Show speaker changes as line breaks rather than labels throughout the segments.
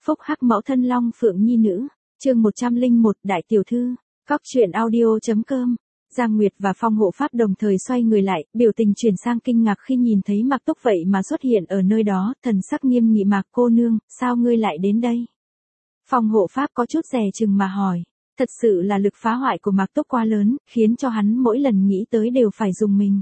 Phúc hắc mẫu thân Long Phượng nhi nữ, chương 101 Đại tiểu thư, Cóc truyện audio.com. Giang Nguyệt và Phong hộ pháp đồng thời xoay người lại, biểu tình chuyển sang kinh ngạc khi nhìn thấy Mạc Túc vậy mà xuất hiện ở nơi đó, thần sắc nghiêm nghị. Mạc cô nương, sao ngươi lại đến đây? Phong hộ pháp có chút dè chừng mà hỏi, thật sự là lực phá hoại của Mạc Túc quá lớn, khiến cho hắn mỗi lần nghĩ tới đều phải dùng mình.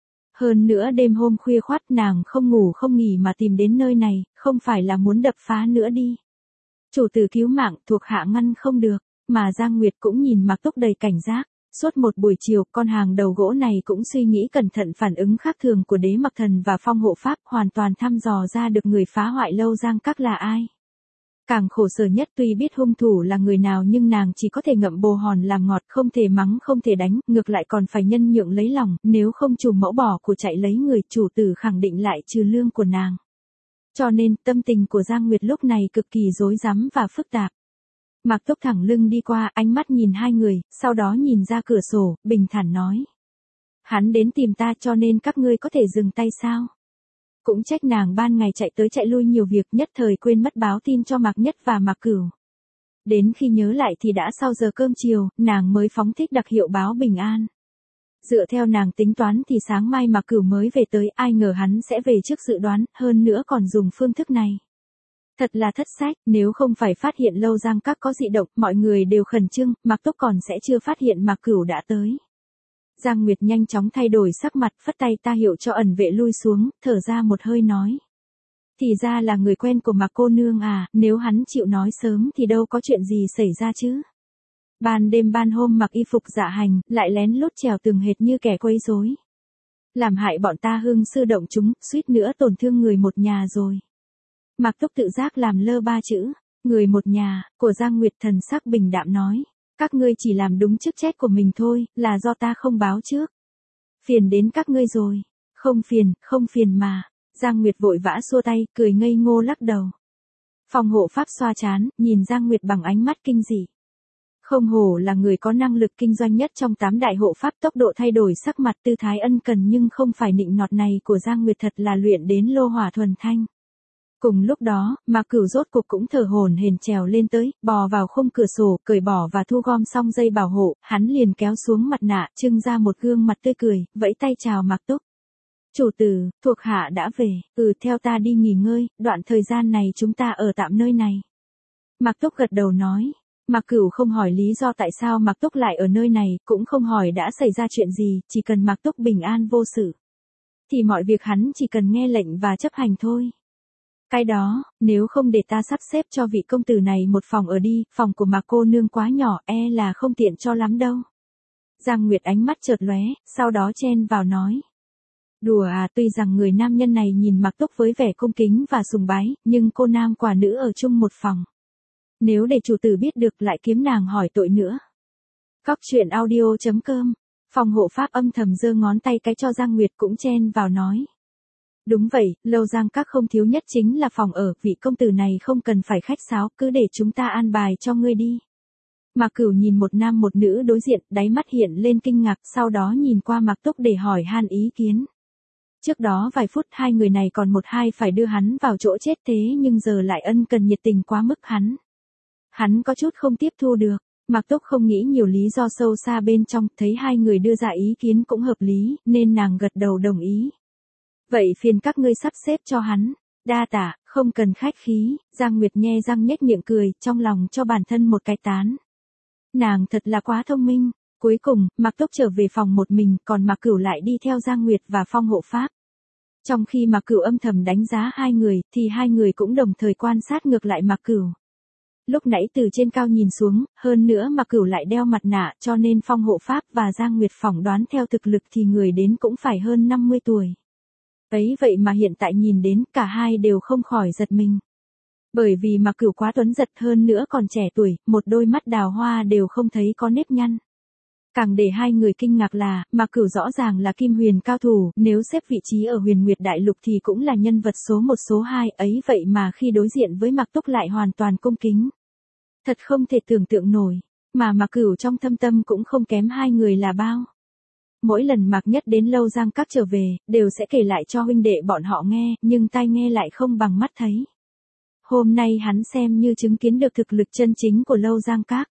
Hơn nữa đêm hôm khuya khoắt nàng không ngủ không nghỉ mà tìm đến nơi này, không phải là muốn đập phá nữa đi. Chủ tử cứu mạng, thuộc hạ ngăn không được, mà Giang Nguyệt cũng nhìn Mạc Túc đầy cảnh giác. Suốt một buổi chiều, con hàng đầu gỗ này cũng suy nghĩ cẩn thận phản ứng khác thường của Đế Mặc Thần và Phong hộ pháp, hoàn toàn thăm dò ra được người phá hoại Lâu Giang Các là ai. Càng khổ sở nhất, tuy biết hung thủ là người nào nhưng nàng chỉ có thể ngậm bồ hòn làm ngọt, không thể mắng không thể đánh, ngược lại còn phải nhân nhượng lấy lòng, nếu không chủ mẫu bỏ của chạy lấy người, chủ tử khẳng định lại trừ lương của nàng. Cho nên, tâm tình của Giang Nguyệt lúc này cực kỳ rối rắm và phức tạp. Mạc Túc thẳng lưng đi qua, ánh mắt nhìn hai người, sau đó nhìn ra cửa sổ, bình thản nói. Hắn đến tìm ta cho nên các ngươi có thể dừng tay sao? Cũng trách nàng ban ngày chạy tới chạy lui nhiều việc, nhất thời quên mất báo tin cho Mạc Nhất và Mạc Cửu. Đến khi nhớ lại thì đã sau giờ cơm chiều, nàng mới phóng thích đặc hiệu báo bình an. Dựa theo nàng tính toán thì sáng mai Mạc Cửu mới về tới, ai ngờ hắn sẽ về trước dự đoán, hơn nữa còn dùng phương thức này. Thật là thất sách, nếu không phải phát hiện Lâu Giang Các có dị động, mọi người đều khẩn trương, Mạc Túc còn sẽ chưa phát hiện Mạc Cửu đã tới. Giang Nguyệt nhanh chóng thay đổi sắc mặt, phất tay ta hiệu cho ẩn vệ lui xuống, thở ra một hơi nói. Thì ra là người quen của Mạc cô nương à, nếu hắn chịu nói sớm thì đâu có chuyện gì xảy ra chứ. Ban đêm ban hôm mặc y phục dạ hành, lại lén lút trèo tường hệt như kẻ quấy rối. Làm hại bọn ta hưng sư động chúng, suýt nữa tổn thương người một nhà rồi. Mạc Túc tự giác làm lơ ba chữ, người một nhà, của Giang Nguyệt thần sắc bình đạm nói. Các ngươi chỉ làm đúng chức trách của mình thôi, là do ta không báo trước. Phiền đến các ngươi rồi. Không phiền mà. Giang Nguyệt vội vã xua tay, cười ngây ngô lắc đầu. Phong hộ pháp xoa trán, nhìn Giang Nguyệt bằng ánh mắt kinh dị. Không hổ là người có năng lực kinh doanh nhất trong 8 đại hộ pháp, tốc độ thay đổi sắc mặt tư thái ân cần nhưng không phải nịnh nọt này của Giang Nguyệt thật là luyện đến lô hỏa thuần thanh. Cùng lúc đó, Mạc Cửu rốt cục cũng thở hổn hển trèo lên tới, bò vào khung cửa sổ, cởi bỏ và thu gom xong dây bảo hộ, hắn liền kéo xuống mặt nạ, trưng ra một gương mặt tươi cười, vẫy tay chào Mạc Túc. Chủ tử, thuộc hạ đã về, theo ta đi nghỉ ngơi, đoạn thời gian này chúng ta ở tạm nơi này. Mạc Túc gật đầu nói. Mạc Cửu không hỏi lý do tại sao Mạc Túc lại ở nơi này, cũng không hỏi đã xảy ra chuyện gì, chỉ cần Mạc Túc bình an vô sự. Thì mọi việc hắn chỉ cần nghe lệnh và chấp hành thôi. Cái đó, nếu không để ta sắp xếp cho vị công tử này một phòng ở đi, phòng của Mạc cô nương quá nhỏ, là không tiện cho lắm đâu. Giang Nguyệt ánh mắt chợt lóe, sau đó chen vào nói. Đùa à, tuy rằng người nam nhân này nhìn Mạc Túc với vẻ cung kính và sùng bái, nhưng cô nam quả nữ ở chung một phòng. Nếu để chủ tử biết được lại kiếm nàng hỏi tội nữa. Cóc truyện audio.com. Phong hộ pháp âm thầm giơ ngón tay cái cho Giang Nguyệt cũng chen vào nói. Đúng vậy, Lâu Giang Các không thiếu nhất chính là phòng ở, vị công tử này không cần phải khách sáo, cứ để chúng ta an bài cho ngươi đi. Mạc Cửu nhìn một nam một nữ đối diện, đáy mắt hiện lên kinh ngạc, sau đó nhìn qua Mạc Túc để hỏi han ý kiến. Trước đó vài phút hai người này còn một hai phải đưa hắn vào chỗ chết, thế nhưng giờ lại ân cần nhiệt tình quá mức hắn. Hắn có chút không tiếp thu được. Mạc Túc không nghĩ nhiều lý do sâu xa bên trong, thấy hai người đưa ra ý kiến cũng hợp lý, nên nàng gật đầu đồng ý. Vậy phiền các ngươi sắp xếp cho hắn. Đa tạ, không cần khách khí. Giang Nguyệt nhe răng nhếch miệng cười, trong lòng cho bản thân một cái tán. Nàng thật là quá thông minh. Cuối cùng, Mạc Túc trở về phòng một mình, còn Mạc Cửu lại đi theo Giang Nguyệt và Phong hộ pháp. Trong khi Mạc Cửu âm thầm đánh giá hai người, thì hai người cũng đồng thời quan sát ngược lại Mạc Cửu. Lúc nãy từ trên cao nhìn xuống, hơn nữa Mạc Cửu lại đeo mặt nạ, cho nên Phong hộ pháp và Giang Nguyệt phỏng đoán theo thực lực thì người đến cũng phải hơn 50 tuổi. Ấy vậy mà hiện tại nhìn đến, cả hai đều không khỏi giật mình. Bởi vì Mạc Cửu quá tuấn giật, hơn nữa còn trẻ tuổi, một đôi mắt đào hoa đều không thấy có nếp nhăn. Càng để hai người kinh ngạc là, Mạc Cửu rõ ràng là Kim Huyền cao thủ, nếu xếp vị trí ở Huyền Nguyệt Đại Lục thì cũng là nhân vật số 1 số 2, ấy vậy mà khi đối diện với Mạc Túc lại hoàn toàn cung kính. Thật không thể tưởng tượng nổi, mà Mạc Cửu trong thâm tâm cũng không kém hai người là bao. Mỗi lần Mạc Nhất đến Lâu Giang Các trở về, đều sẽ kể lại cho huynh đệ bọn họ nghe, nhưng tai nghe lại không bằng mắt thấy. Hôm nay hắn xem như chứng kiến được thực lực chân chính của Lâu Giang Các.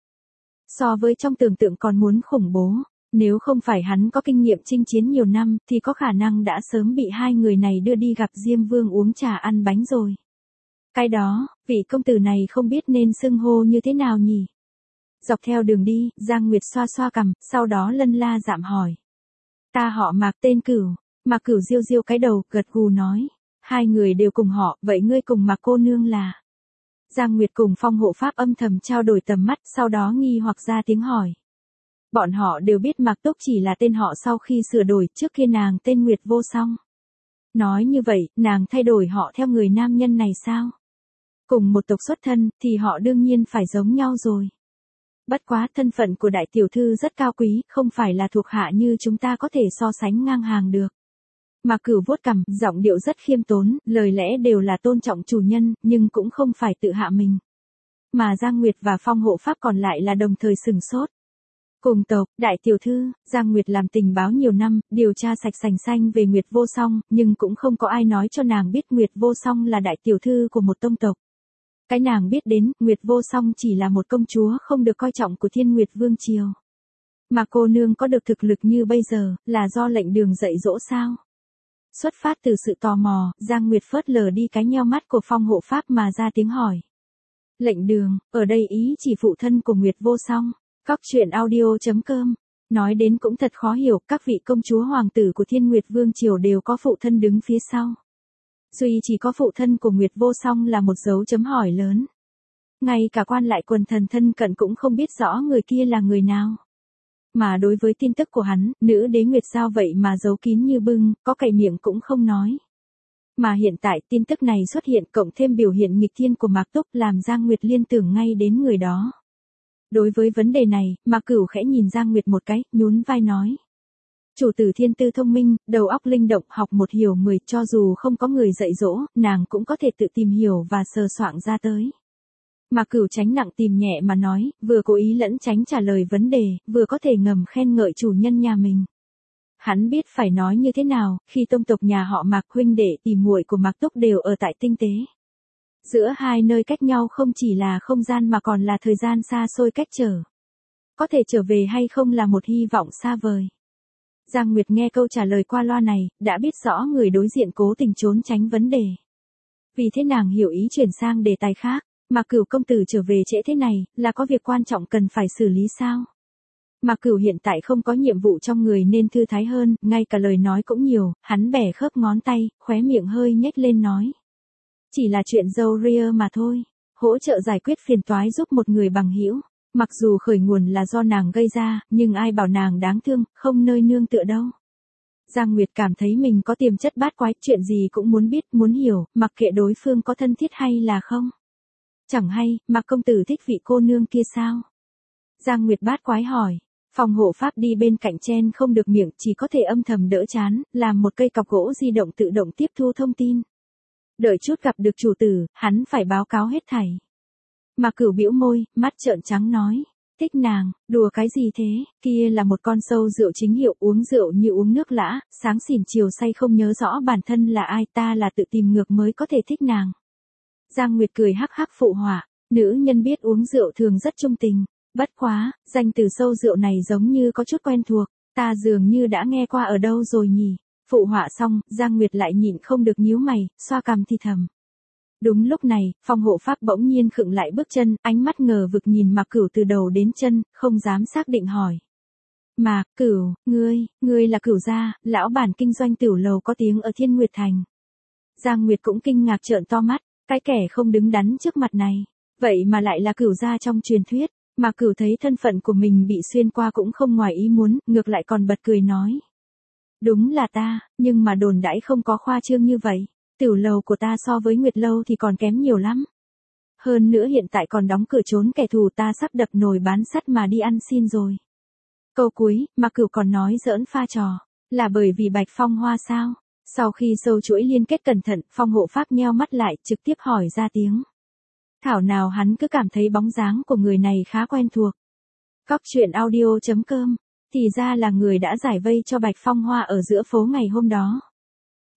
So với trong tưởng tượng còn muốn khủng bố, nếu không phải hắn có kinh nghiệm chinh chiến nhiều năm thì có khả năng đã sớm bị hai người này đưa đi gặp Diêm Vương uống trà ăn bánh rồi. Cái đó, vị công tử này không biết nên xưng hô như thế nào nhỉ? Dọc theo đường đi, Giang Nguyệt xoa xoa cằm, sau đó lân la dạm hỏi. Ta họ Mạc tên Cửu. Mạc Cửu diêu diêu cái đầu, gật gù nói. Hai người đều cùng họ, vậy ngươi cùng Mạc cô nương là? Giang Nguyệt cùng Phong hộ pháp âm thầm trao đổi tầm mắt, sau đó nghi hoặc ra tiếng hỏi. Bọn họ đều biết Mạc Túc chỉ là tên họ sau khi sửa đổi, trước kia nàng tên Nguyệt Vô Song. Nói như vậy, nàng thay đổi họ theo người nam nhân này sao? Cùng một tộc xuất thân, thì họ đương nhiên phải giống nhau rồi. Bất quá thân phận của đại tiểu thư rất cao quý, không phải là thuộc hạ như chúng ta có thể so sánh ngang hàng được. Mạc Cửu vuốt cằm, giọng điệu rất khiêm tốn, lời lẽ đều là tôn trọng chủ nhân, nhưng cũng không phải tự hạ mình. Mà Giang Nguyệt và Phong hộ pháp còn lại là đồng thời sừng sốt. Cùng tộc, đại tiểu thư, Giang Nguyệt làm tình báo nhiều năm, điều tra sạch sành xanh về Nguyệt Vô Song, nhưng cũng không có ai nói cho nàng biết Nguyệt Vô Song là đại tiểu thư của một tông tộc. Cái nàng biết đến, Nguyệt Vô Song chỉ là một công chúa không được coi trọng của Thiên Nguyệt Vương Triều. Mà cô nương có được thực lực như bây giờ, là do lệnh đường dạy dỗ sao? Xuất phát từ sự tò mò, Giang Nguyệt phớt lờ đi cái nheo mắt của Phong hộ pháp mà ra tiếng hỏi. Lệnh đường, ở đây ý chỉ phụ thân của Nguyệt Vô Song. Cóc truyện audio.com. Nói đến cũng thật khó hiểu, các vị công chúa hoàng tử của Thiên Nguyệt Vương Triều đều có phụ thân đứng phía sau. Duy chỉ có phụ thân của Nguyệt Vô Song là một dấu chấm hỏi lớn. Ngay cả quan lại quần thần thân cận cũng không biết rõ người kia là người nào. Mà đối với tin tức của hắn, nữ đế Nguyệt Giao vậy mà giấu kín như bưng, có cậy miệng cũng không nói. Mà hiện tại tin tức này xuất hiện cộng thêm biểu hiện nghịch thiên của Mạc Túc làm Giang Nguyệt liên tưởng ngay đến người đó. Đối với vấn đề này, Mạc Cửu khẽ nhìn Giang Nguyệt một cái, nhún vai nói. Chủ tử thiên tư thông minh, đầu óc linh động, học một hiểu 10, cho dù không có người dạy dỗ, nàng cũng có thể tự tìm hiểu và sờ soạng ra tới. Mạc Cửu tránh nặng tìm nhẹ mà nói, vừa cố ý lẫn tránh trả lời vấn đề, vừa có thể ngầm khen ngợi chủ nhân nhà mình. Hắn biết phải nói như thế nào, khi tông tộc nhà họ Mạc huynh đệ tỷ muội của Mạc Túc đều ở tại tinh tế. Giữa hai nơi cách nhau không chỉ là không gian mà còn là thời gian xa xôi cách trở. Có thể trở về hay không là một hy vọng xa vời. Giang Nguyệt nghe câu trả lời qua loa này, đã biết rõ người đối diện cố tình trốn tránh vấn đề. Vì thế nàng hiểu ý chuyển sang đề tài khác, Mạc Cửu công tử trở về trễ thế này, là có việc quan trọng cần phải xử lý sao? Mạc Cửu hiện tại không có nhiệm vụ trong người nên thư thái hơn, ngay cả lời nói cũng nhiều, hắn bẻ khớp ngón tay, khóe miệng hơi nhếch lên nói. Chỉ là chuyện dâu ria mà thôi, hỗ trợ giải quyết phiền toái giúp một người bằng hữu. Mặc dù khởi nguồn là do nàng gây ra, nhưng ai bảo nàng đáng thương, không nơi nương tựa đâu. Giang Nguyệt cảm thấy mình có tiềm chất bát quái, chuyện gì cũng muốn biết, muốn hiểu, mặc kệ đối phương có thân thiết hay là không. Chẳng hay, Mạc công tử thích vị cô nương kia sao? Giang Nguyệt bát quái hỏi. Phong hộ pháp đi bên cạnh chen không được miệng, chỉ có thể âm thầm đỡ chán, làm một cây cọc gỗ di động tự động tiếp thu thông tin. Đợi chút gặp được chủ tử, hắn phải báo cáo hết thảy. Mạc Cửu bĩu môi, mắt trợn trắng nói. Thích nàng, đùa cái gì thế, kia là một con sâu rượu chính hiệu, uống rượu như uống nước lã, sáng xỉn chiều say không nhớ rõ bản thân là ai, ta là tự tìm ngược mới có thể thích nàng. Giang Nguyệt cười hắc hắc phụ họa, nữ nhân biết uống rượu thường rất trung tình. Bất quá, danh từ sâu rượu này giống như có chút quen thuộc, ta dường như đã nghe qua ở đâu rồi nhỉ. Phụ họa xong, Giang Nguyệt lại nhịn không được nhíu mày, xoa cằm thì thầm. Đúng lúc này, Phong hộ pháp bỗng nhiên khựng lại bước chân, ánh mắt ngờ vực nhìn Mạc Cửu từ đầu đến chân, không dám xác định hỏi. Mạc Cửu, ngươi là Cửu gia, lão bản kinh doanh tiểu lầu có tiếng ở Thiên Nguyệt Thành. Giang Nguyệt cũng kinh ngạc trợn to mắt, cái kẻ không đứng đắn trước mặt này, vậy mà lại là Cửu gia trong truyền thuyết. Mạc Cửu thấy thân phận của mình bị xuyên qua cũng không ngoài ý muốn, ngược lại còn bật cười nói. Đúng là ta, nhưng mà đồn đãi không có khoa trương như vậy. Tiểu lầu của ta so với Nguyệt lâu thì còn kém nhiều lắm. Hơn nữa hiện tại còn đóng cửa trốn kẻ thù, ta sắp đập nồi bán sắt mà đi ăn xin rồi. Câu cuối, Mạc Cửu còn nói giỡn pha trò, là bởi vì Bạch Phong Hoa sao? Sau khi sâu chuỗi liên kết cẩn thận, Phong hộ pháp nheo mắt lại, trực tiếp hỏi ra tiếng. Thảo nào hắn cứ cảm thấy bóng dáng của người này khá quen thuộc. Cóc truyện audio.com, thì ra là người đã giải vây cho Bạch Phong Hoa ở giữa phố ngày hôm đó.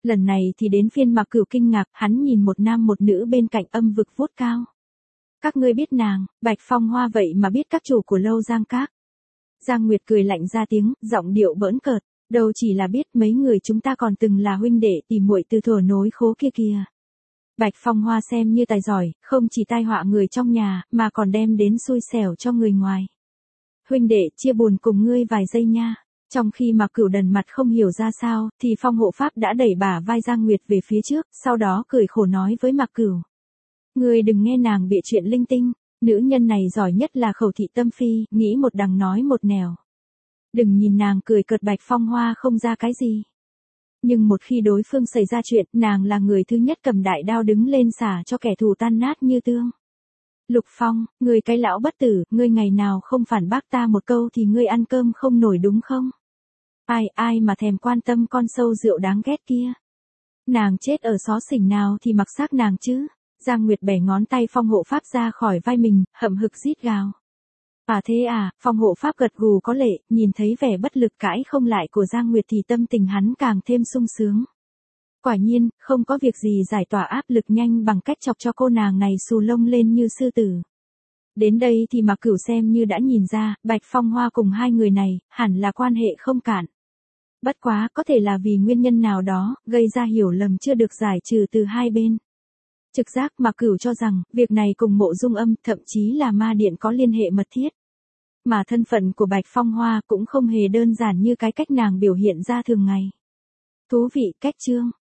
Lần này thì đến phiên Mạc Cửu kinh ngạc, hắn nhìn một nam một nữ bên cạnh âm vực vuốt cao. Các ngươi biết nàng, Bạch Phong Hoa vậy mà biết các chủ của Lâu Giang Các. Giang Nguyệt cười lạnh ra tiếng, giọng điệu bỡn cợt, đâu chỉ là biết, mấy người chúng ta còn từng là huynh đệ tỉ muội từ thuở nối khố kia kìa. Bạch Phong Hoa xem như tài giỏi, không chỉ tai họa người trong nhà, mà còn đem đến xui xẻo cho người ngoài. Huynh đệ, chia buồn cùng ngươi vài giây nha. Trong khi Mạc Cửu đần mặt không hiểu ra sao, thì Phong Hộ Pháp đã đẩy bả vai Giang Nguyệt về phía trước, sau đó cười khổ nói với Mạc Cửu. Ngươi đừng nghe nàng bịa chuyện linh tinh, nữ nhân này giỏi nhất là khẩu thị tâm phi, nghĩ một đằng nói một nẻo. Đừng nhìn nàng cười cợt Bạch Phong Hoa không ra cái gì. Nhưng một khi đối phương xảy ra chuyện, nàng là người thứ nhất cầm đại đao đứng lên xả cho kẻ thù tan nát như tương. Lục Phong, ngươi cái lão bất tử, ngươi ngày nào không phản bác ta một câu thì ngươi ăn cơm không nổi đúng không? Ai mà thèm quan tâm con sâu rượu đáng ghét kia. Nàng chết ở xó xỉnh nào thì mặc xác nàng chứ. Giang Nguyệt bẻ ngón tay Phong Hộ Pháp ra khỏi vai mình, hậm hực rít gào. Thế à, Phong Hộ Pháp gật gù có lệ, nhìn thấy vẻ bất lực cãi không lại của Giang Nguyệt thì tâm tình hắn càng thêm sung sướng. Quả nhiên, không có việc gì giải tỏa áp lực nhanh bằng cách chọc cho cô nàng này xù lông lên như sư tử. Đến đây thì Mạc Cửu xem như đã nhìn ra, Bạch Phong Hoa cùng hai người này, hẳn là quan hệ không cạn. Bất quá, có thể là vì nguyên nhân nào đó, gây ra hiểu lầm chưa được giải trừ từ hai bên. Trực giác Mạc Cửu cho rằng, việc này cùng Mộ Dung Âm, thậm chí là ma điện có liên hệ mật thiết. Mà thân phận của Bạch Phong Hoa cũng không hề đơn giản như cái cách nàng biểu hiện ra thường ngày. Thú vị, cách chương.